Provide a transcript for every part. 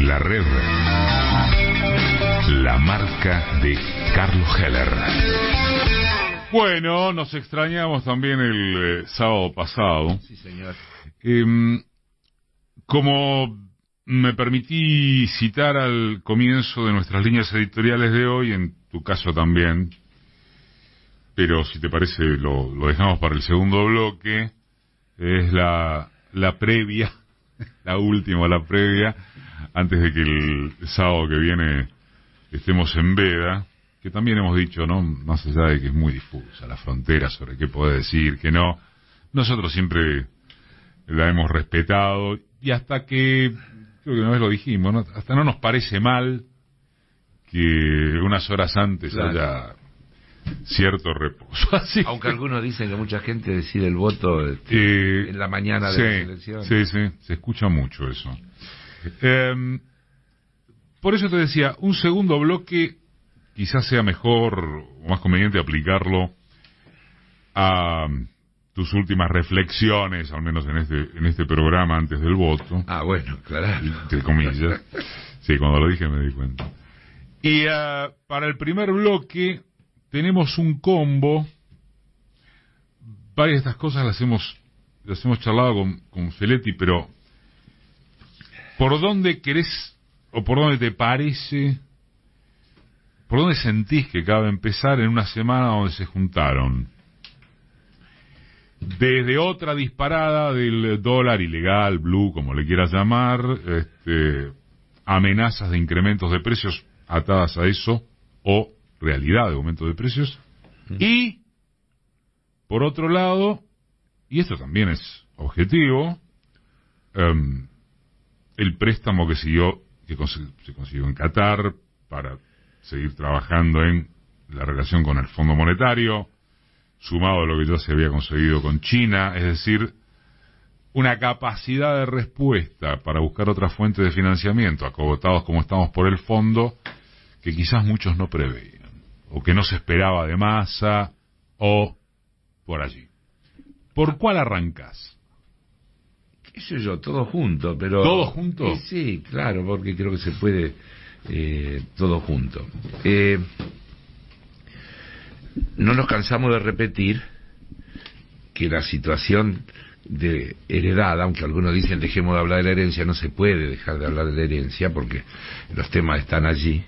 La red. La marca de Carlos Heller. Bueno, nos extrañamos también el sábado pasado. Sí, señor. Como me permití citar al comienzo de nuestras líneas editoriales de hoy, en tu caso también, pero si te parece lo dejamos para el segundo bloque, es la previa, la previa, antes de que el sábado que viene estemos en veda, que también hemos dicho, ¿no? Más allá de que es muy difusa la frontera sobre qué puede decir, que no, nosotros siempre la hemos respetado, y hasta que, creo que una vez lo dijimos, ¿no? Hasta no nos parece mal que unas horas antes haya cierto reposo. Así aunque algunos dicen que mucha gente decide el voto en la mañana de las elecciones. Sí, se escucha mucho eso. Por eso te decía, un segundo bloque quizás sea mejor o más conveniente aplicarlo a tus últimas reflexiones, al menos en este programa antes del voto. Ah, bueno, claro. Entre comillas. Sí, cuando lo dije me di cuenta. Y para el primer bloque tenemos un combo. Varias de estas cosas las hemos charlado con Feletti, pero ¿por dónde querés o por dónde te parece, por dónde sentís que cabe empezar en una semana donde se juntaron desde otra disparada del dólar ilegal, blue, como le quieras llamar, amenazas de incrementos de precios atadas a eso, o realidad de aumento de precios, y por otro lado, y esto también es objetivo, el préstamo que se consiguió en Qatar para seguir trabajando en la relación con el Fondo Monetario, sumado a lo que ya se había conseguido con China, es decir, una capacidad de respuesta para buscar otra fuente de financiamiento, acogotados como estamos por el fondo, que quizás muchos no preveían, o que no se esperaba de masa, o por allí. ¿Por cuál arrancás? ¿Qué sé yo? Todo junto, pero... ¿Todo junto? Sí, claro, porque creo que se puede todo junto. No nos cansamos de repetir que la situación de heredada, aunque algunos dicen dejemos de hablar de la herencia, no se puede dejar de hablar de la herencia porque los temas están allí,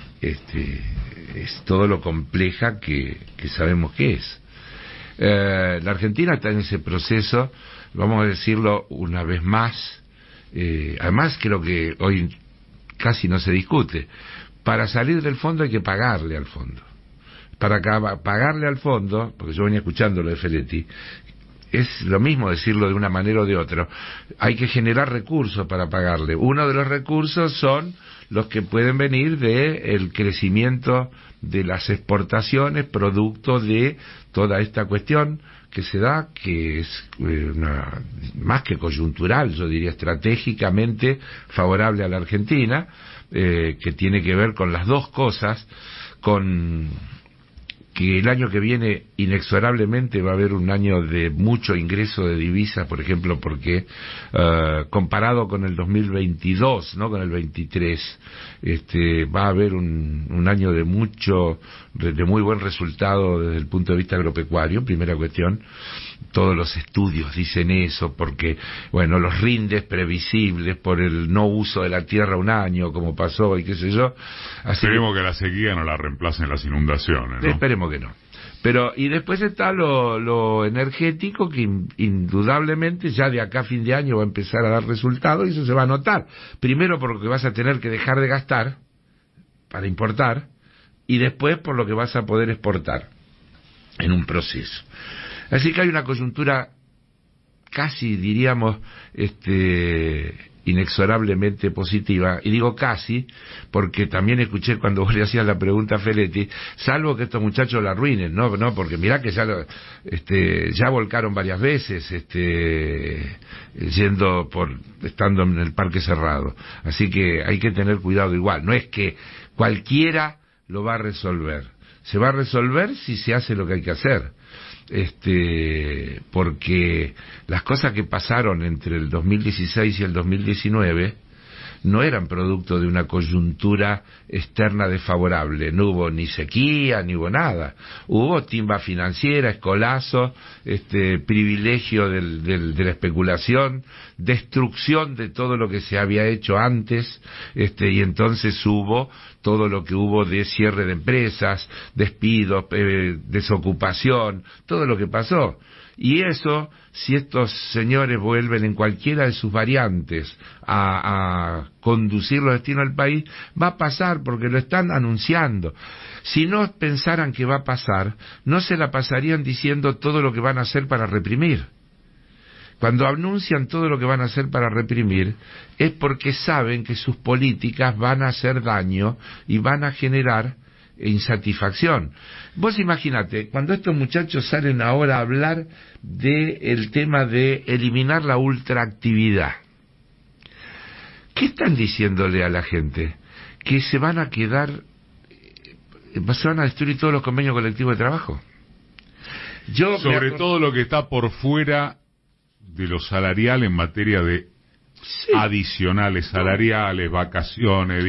es todo lo compleja que sabemos que es. La Argentina está en ese proceso, vamos a decirlo una vez más, además creo que hoy casi no se discute, para salir del fondo hay que pagarle al fondo. Para pagarle al fondo, porque yo venía escuchando lo de Feletti, es lo mismo decirlo de una manera o de otra, hay que generar recursos para pagarle. Uno de los recursos son los que pueden venir del crecimiento de las exportaciones, producto de toda esta cuestión que se da, que es más que coyuntural, yo diría estratégicamente favorable a la Argentina, que tiene que ver con las dos cosas, con que el año que viene inexorablemente va a haber un año de mucho ingreso de divisas, por ejemplo, porque comparado con el 2022, no con el 23, va a haber un año de muy buen resultado desde el punto de vista agropecuario, primera cuestión. Todos los estudios dicen eso, porque, bueno, los rindes previsibles por el no uso de la tierra un año, como pasó y qué sé yo. Esperemos que la sequía no la reemplacen las inundaciones, ¿no? Esperemos que no. Pero, y después está lo energético, que indudablemente ya de acá a fin de año va a empezar a dar resultados, y eso se va a notar. Primero por lo que vas a tener que dejar de gastar para importar, y después por lo que vas a poder exportar en un proceso. Así que hay una coyuntura casi, diríamos, inexorablemente positiva, y digo casi, porque también escuché cuando vos le hacías la pregunta a Feletti, salvo que estos muchachos la arruinen, no, porque mirá que ya volcaron varias veces, estando en el parque cerrado, así que hay que tener cuidado igual, no es que cualquiera lo va a resolver, se va a resolver si se hace lo que hay que hacer. Porque las cosas que pasaron entre el 2016 y el 2019 no eran producto de una coyuntura externa desfavorable. No hubo ni sequía, ni hubo nada. Hubo timba financiera, escolazo, privilegio de la especulación, destrucción de todo lo que se había hecho antes, y entonces hubo todo lo que hubo de cierre de empresas, despidos, desocupación, todo lo que pasó. Y eso, si estos señores vuelven en cualquiera de sus variantes a conducir los destinos del país, va a pasar porque lo están anunciando. Si no pensaran que va a pasar, no se la pasarían diciendo todo lo que van a hacer para reprimir. Cuando anuncian todo lo que van a hacer para reprimir, es porque saben que sus políticas van a hacer daño y van a generar insatisfacción. Vos imaginate, cuando estos muchachos salen ahora a hablar del tema de eliminar la ultraactividad, ¿qué están diciéndole a la gente? Que se van a destruir todos los convenios colectivos de trabajo. Sobre todo lo que está por fuera de lo salarial en materia de adicionales salariales, vacaciones,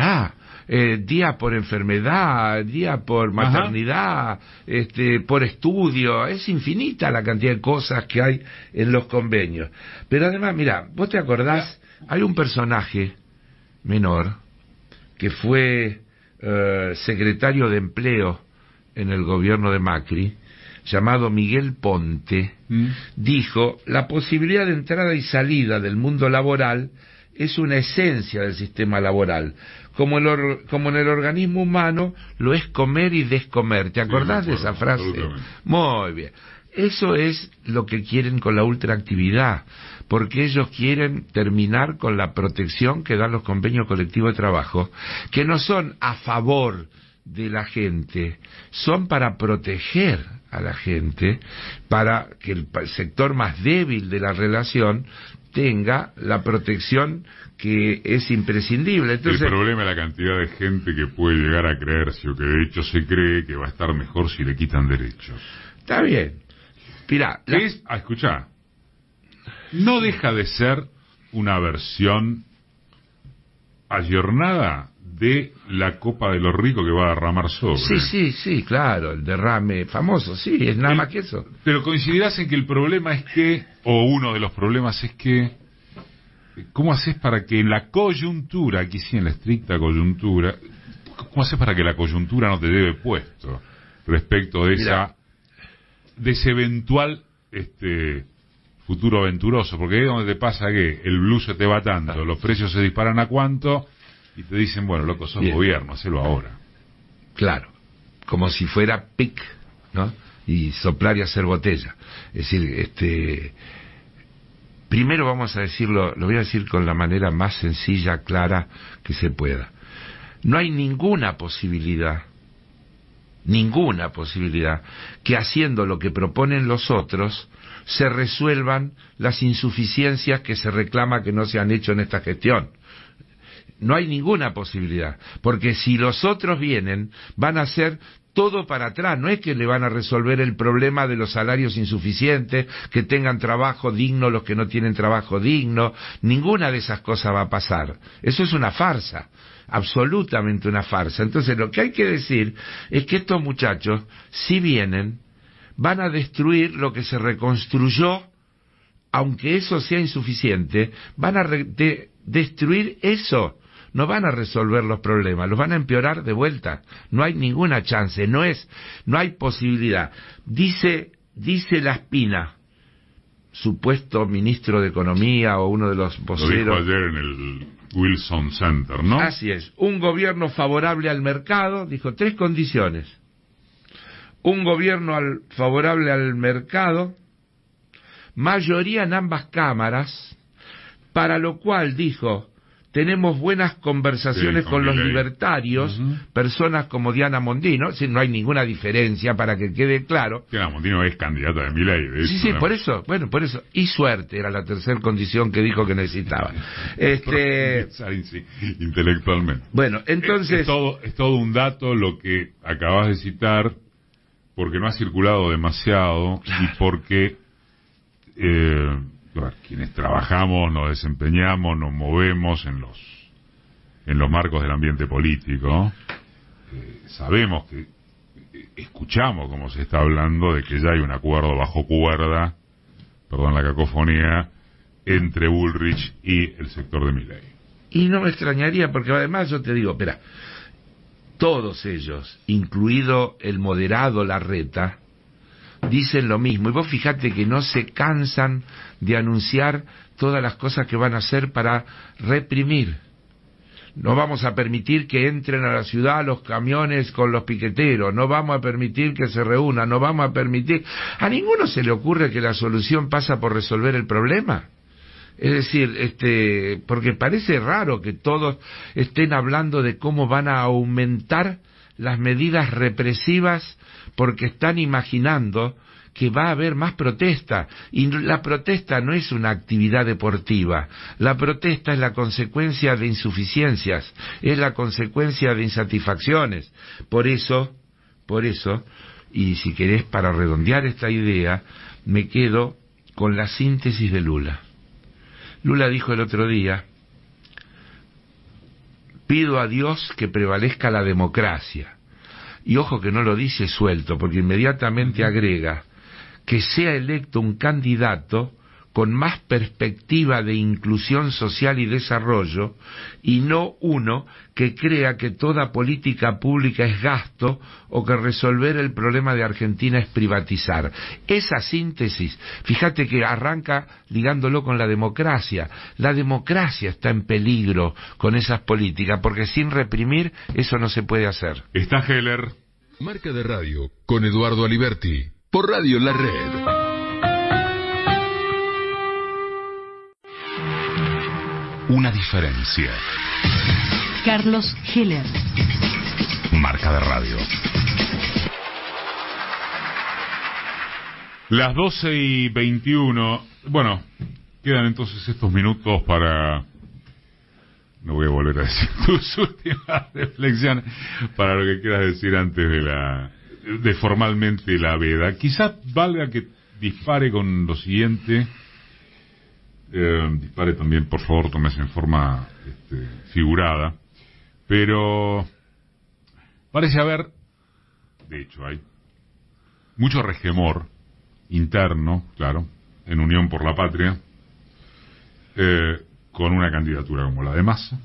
día por enfermedad, día por maternidad, por estudio, es infinita la cantidad de cosas que hay en los convenios. Pero además, mira, vos te acordás, hay un personaje menor que fue secretario de Empleo en el gobierno de Macri, llamado Miguel Ponte, dijo: la posibilidad de entrada y salida del mundo laboral es una esencia del sistema laboral, como en el organismo humano lo es comer y descomer. ¿Te acordás de esa frase? Muy bien. Eso es lo que quieren con la ultraactividad, porque ellos quieren terminar con la protección que dan los convenios colectivos de trabajo, que no son a favor de la gente, son para proteger a la gente, para que el sector más débil de la relación tenga la protección que es imprescindible. Entonces, el problema es la cantidad de gente que puede llegar a creerse, o que de hecho se cree que va a estar mejor si le quitan derechos. Está bien. Mirá, escuchá, no deja de ser una versión ayornada de la copa de los ricos que va a derramar sobre. Sí, claro, el derrame famoso, sí, es nada más que eso. Pero coincidirás en que el problema es que, o uno de los problemas es que, ¿cómo haces para que en la coyuntura, aquí sí en la estricta coyuntura, cómo haces para que la coyuntura no te lleve puesto respecto de de ese eventual futuro aventuroso? Porque es donde te pasa que el blue se te va tanto, los precios se disparan a cuánto, y te dicen, bueno, loco, sos gobierno, hacelo ahora. Claro, como si fuera pic, ¿no? Y soplar y hacer botella. Es decir, primero vamos a decirlo, lo voy a decir con la manera más sencilla, clara que se pueda. No hay ninguna posibilidad que haciendo lo que proponen los otros se resuelvan las insuficiencias que se reclama que no se han hecho en esta gestión. No hay ninguna posibilidad, porque si los otros vienen, van a hacer todo para atrás. No es que le van a resolver el problema de los salarios insuficientes, que tengan trabajo digno los que no tienen trabajo digno. Ninguna de esas cosas va a pasar. Eso es una farsa, absolutamente una farsa. Entonces lo que hay que decir es que estos muchachos, si vienen, van a destruir lo que se reconstruyó, aunque eso sea insuficiente, van a destruir eso. No van a resolver los problemas, los van a empeorar de vuelta. No hay ninguna chance, no hay posibilidad. Dice Laspina, supuesto ministro de Economía o uno de los voceros. Lo dijo ayer en el Wilson Center, ¿no? Así es. Un gobierno favorable al mercado, dijo 3 condiciones. Un gobierno favorable al mercado, mayoría en ambas cámaras, para lo cual dijo: tenemos buenas conversaciones con los libertarios, personas como Diana Mondino. No hay ninguna diferencia, para que quede claro. Diana Mondino es candidata de Milei, de hecho, Sí, por eso. Y suerte era la tercera condición que dijo que necesitaba. Intelectualmente. Bueno, entonces... Es todo un dato lo que acabas de citar, porque no ha circulado demasiado, claro. Y porque... quienes trabajamos, nos desempeñamos, nos movemos en los en los marcos del ambiente político. Sabemos que escuchamos como se está hablando de que ya hay un acuerdo bajo cuerda, perdón la cacofonía, entre Bullrich y el sector de Milei. Y no me extrañaría, porque además yo te digo, espera, todos ellos, incluido el moderado Larreta, dicen lo mismo, y vos fíjate que no se cansan de anunciar todas las cosas que van a hacer para reprimir. No vamos a permitir que entren a la ciudad los camiones con los piqueteros, no vamos a permitir que se reúnan, no vamos a permitir... A ninguno se le ocurre que la solución pasa por resolver el problema. Es decir, porque parece raro que todos estén hablando de cómo van a aumentar las medidas represivas porque están imaginando que va a haber más protesta, y la protesta no es una actividad deportiva, la protesta es la consecuencia de insuficiencias, es la consecuencia de insatisfacciones. Por eso, y si querés para redondear esta idea, me quedo con la síntesis de Lula. Lula dijo el otro día: pido a Dios que prevalezca la democracia. Y ojo que no lo dice suelto, porque inmediatamente agrega que sea electo un candidato con más perspectiva de inclusión social y desarrollo, y no uno que crea que toda política pública es gasto o que resolver el problema de Argentina es privatizar. Esa síntesis, fíjate que arranca ligándolo con la democracia. La democracia está en peligro con esas políticas, porque sin reprimir eso no se puede hacer. Está Heller. Marca de Radio con Eduardo Aliberti. Por Radio La Red. Una diferencia. Carlos Heller. Marca de Radio. Las 12:21. Bueno, quedan entonces estos minutos para... No voy a volver a decir tus últimas reflexiones, para lo que quieras decir antes de formalmente la veda. Quizás valga que dispare con lo siguiente. Dispare también, por favor, tómese en forma figurada. Pero parece haber, de hecho hay, mucho resquemor interno, claro, en Unión por la Patria, con una candidatura como la de Massa.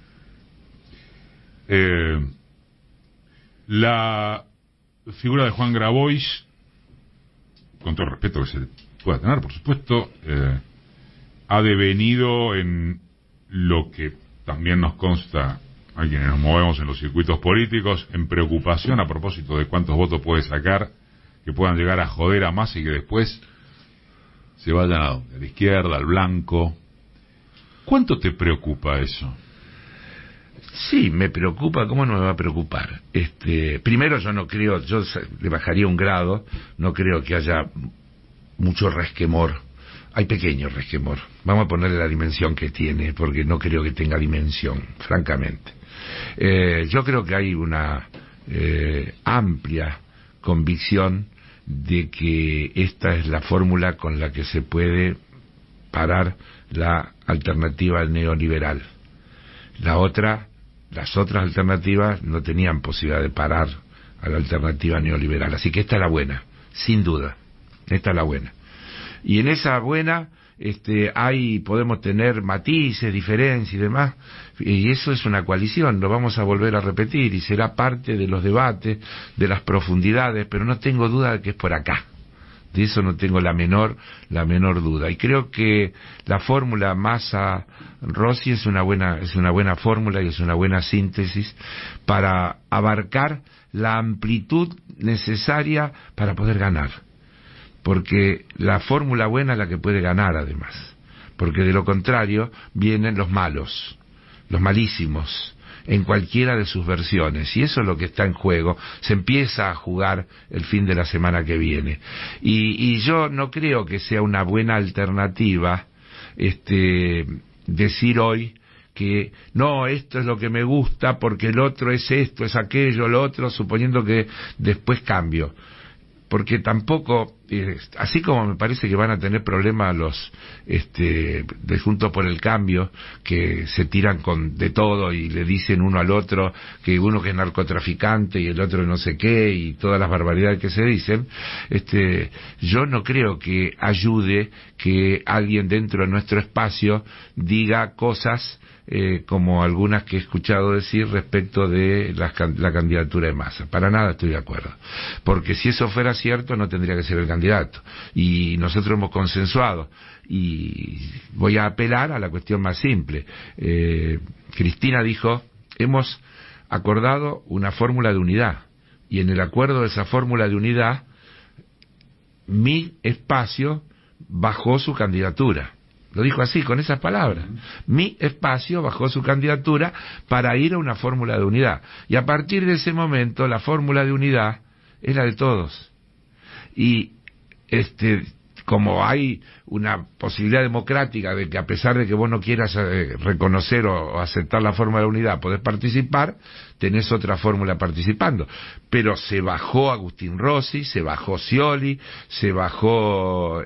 La figura de Juan Grabois, con todo el respeto que se pueda tener, por supuesto, ha devenido en lo que también nos consta a quienes nos movemos en los circuitos políticos, en preocupación a propósito de cuántos votos puede sacar, que puedan llegar a joder a Massa y que después se vayan a la izquierda, al blanco. ¿Cuánto te preocupa eso? Sí, me preocupa. ¿Cómo no me va a preocupar? Primero, yo no creo, yo le bajaría un grado, no creo que haya mucho resquemor. Hay pequeño resquemor. Vamos a ponerle la dimensión que tiene, porque no creo que tenga dimensión, francamente. Yo creo que hay una amplia convicción de que esta es la fórmula con la que se puede parar la alternativa neoliberal. Las otras alternativas no tenían posibilidad de parar a la alternativa neoliberal. Así que esta es la buena, sin duda. Esta es la buena. Y en esa buena podemos tener matices, diferencias y demás, y eso es una coalición, lo vamos a volver a repetir y será parte de los debates, de las profundidades, pero no tengo duda de que es por acá. De eso no tengo la menor duda. Y creo que la fórmula Massa-Rossi es una buena fórmula y es una buena síntesis para abarcar la amplitud necesaria para poder ganar. Porque la fórmula buena es la que puede ganar, además. Porque de lo contrario vienen los malos, los malísimos, en cualquiera de sus versiones. Y eso es lo que está en juego. Se empieza a jugar el fin de la semana que viene. Y yo no creo que sea una buena alternativa decir hoy que no, esto es lo que me gusta porque el otro es esto, es aquello, lo otro, suponiendo que después cambio. Porque tampoco así como me parece que van a tener problemas los de Juntos por el Cambio, que se tiran con de todo y le dicen uno al otro que uno que es narcotraficante y el otro no sé qué y todas las barbaridades que se dicen, yo no creo que ayude que alguien dentro de nuestro espacio diga cosas como algunas que he escuchado decir respecto de la candidatura de Massa. Para nada estoy de acuerdo, porque si eso fuera cierto no tendría que ser el candidato, y nosotros hemos consensuado, y voy a apelar a la cuestión más simple. Cristina dijo, hemos acordado una fórmula de unidad, y en el acuerdo de esa fórmula de unidad mi espacio bajó su candidatura. Lo dijo así, con esas palabras. Mi espacio bajó su candidatura para ir a una fórmula de unidad. Y a partir de ese momento, la fórmula de unidad es la de todos. Y como hay una posibilidad democrática de que a pesar de que vos no quieras reconocer o aceptar la fórmula de unidad, podés participar, tenés otra fórmula participando. Pero se bajó Agustín Rossi, se bajó Scioli, se bajó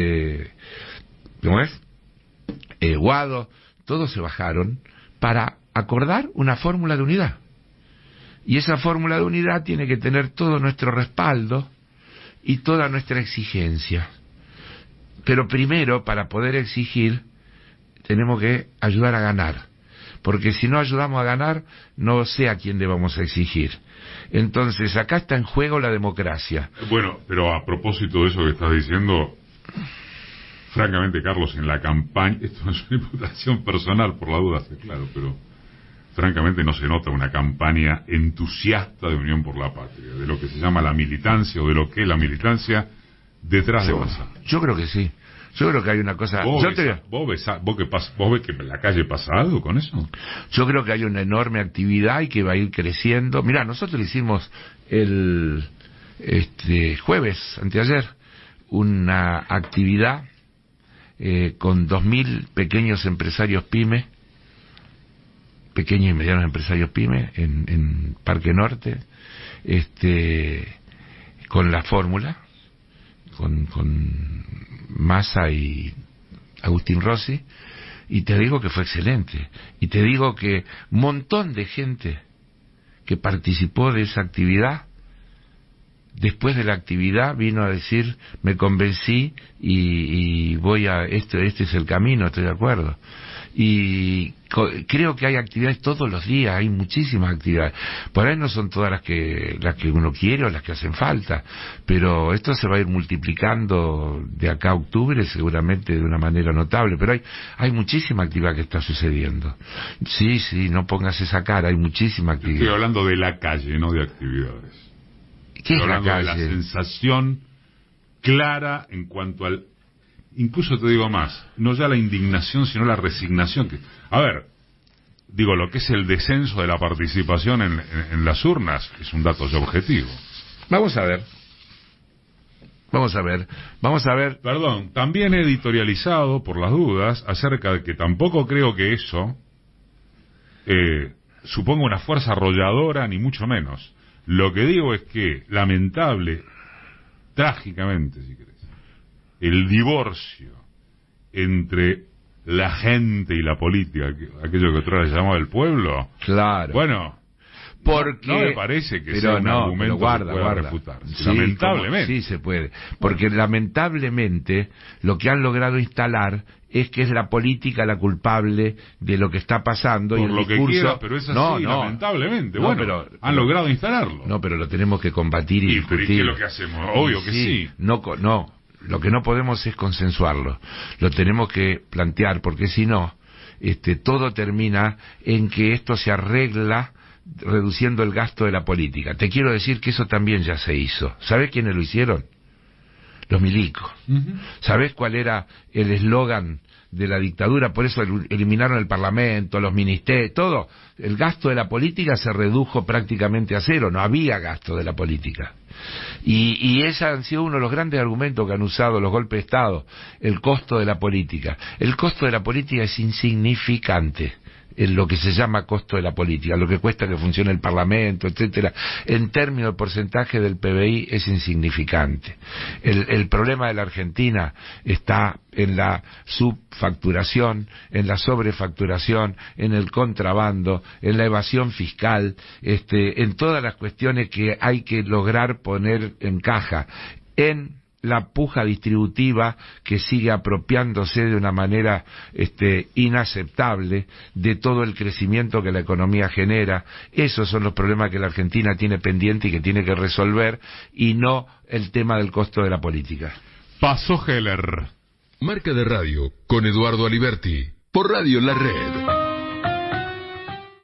¿cómo es? Guado, todos se bajaron para acordar una fórmula de unidad. Y esa fórmula de unidad tiene que tener todo nuestro respaldo y toda nuestra exigencia. Pero primero, para poder exigir, tenemos que ayudar a ganar. Porque si no ayudamos a ganar, no sé a quién le vamos a exigir. Entonces, acá está en juego la democracia. Bueno, pero a propósito de eso que estás diciendo, francamente, Carlos, en la campaña, esto no es una imputación personal, por la duda, sí, claro, pero francamente no se nota una campaña entusiasta de Unión por la Patria, de lo que se llama la militancia, o de lo que es la militancia detrás de Massa. Yo creo que sí. Yo creo que hay una cosa... ¿Vos ves que en la calle pasa algo con eso? Yo creo que hay una enorme actividad y que va a ir creciendo. Mirá, nosotros hicimos el jueves, anteayer, una actividad con 2.000 pequeños empresarios pyme, pequeños y medianos empresarios pyme, en Parque Norte, con la fórmula, con Massa y Agustín Rossi, y te digo que fue excelente, y te digo que un montón de gente que participó de esa actividad, después de la actividad vino a decir, me convencí y voy a este es el camino, estoy de acuerdo. Y creo que hay actividades todos los días, hay muchísimas actividades. Por ahí no son todas las que uno quiere o las que hacen falta, pero esto se va a ir multiplicando de acá a octubre seguramente de una manera notable. Pero hay muchísima actividad que está sucediendo. Sí, no pongas esa cara, hay muchísima actividad. Estoy hablando de la calle, no de actividades. ¿Qué es la calle? De la sensación clara en cuanto al... Incluso te digo más, no ya la indignación, sino la resignación. A ver, digo, lo que es el descenso de la participación en las urnas es un dato ya objetivo. Vamos a ver. Perdón, también he editorializado, por las dudas, acerca de que tampoco creo que eso suponga una fuerza arrolladora, ni mucho menos. Lo que digo es que, trágicamente, si querés, el divorcio entre la gente y la política, aquello que otra vez llamaba el pueblo, claro, bueno, porque no me parece que sea un argumento que se pueda refutar. Sí, lamentablemente. Sí se puede, porque lamentablemente lo que han logrado instalar es que es la política la culpable de lo que está pasando. Por y el lo discurso... que quiera, pero es así, lamentablemente. No, bueno, pero han logrado instalarlo. No, pero lo tenemos que combatir y discutir. ¿Pero qué es lo que hacemos? Obvio que sí. No, lo que no podemos es consensuarlo. Lo tenemos que plantear, porque si no, todo termina en que esto se arregla reduciendo el gasto de la política. Te quiero decir que eso también ya se hizo. ¿Sabés quiénes lo hicieron? Los milicos. ¿Sabés cuál era el eslogan de la dictadura? Por eso eliminaron el Parlamento, los ministerios, todo. El gasto de la política se redujo prácticamente a cero, no había gasto de la política. Y ese han sido uno de los grandes argumentos que han usado los golpes de Estado, el costo de la política. El costo de la política es insignificante. en lo que se llama costo de la política, lo que cuesta que funcione el Parlamento, etcétera, en términos de porcentaje del PBI es insignificante. El problema de la Argentina está en la subfacturación, en la sobrefacturación, en el contrabando, en la evasión fiscal, en todas las cuestiones que hay que lograr poner en caja, en la puja distributiva que sigue apropiándose de una manera inaceptable de todo el crecimiento que la economía genera. Esos son los problemas que la Argentina tiene pendiente y que tiene que resolver, y no el tema del costo de la política. Pasó Heller. Marca de Radio con Eduardo Aliberti por Radio La Red.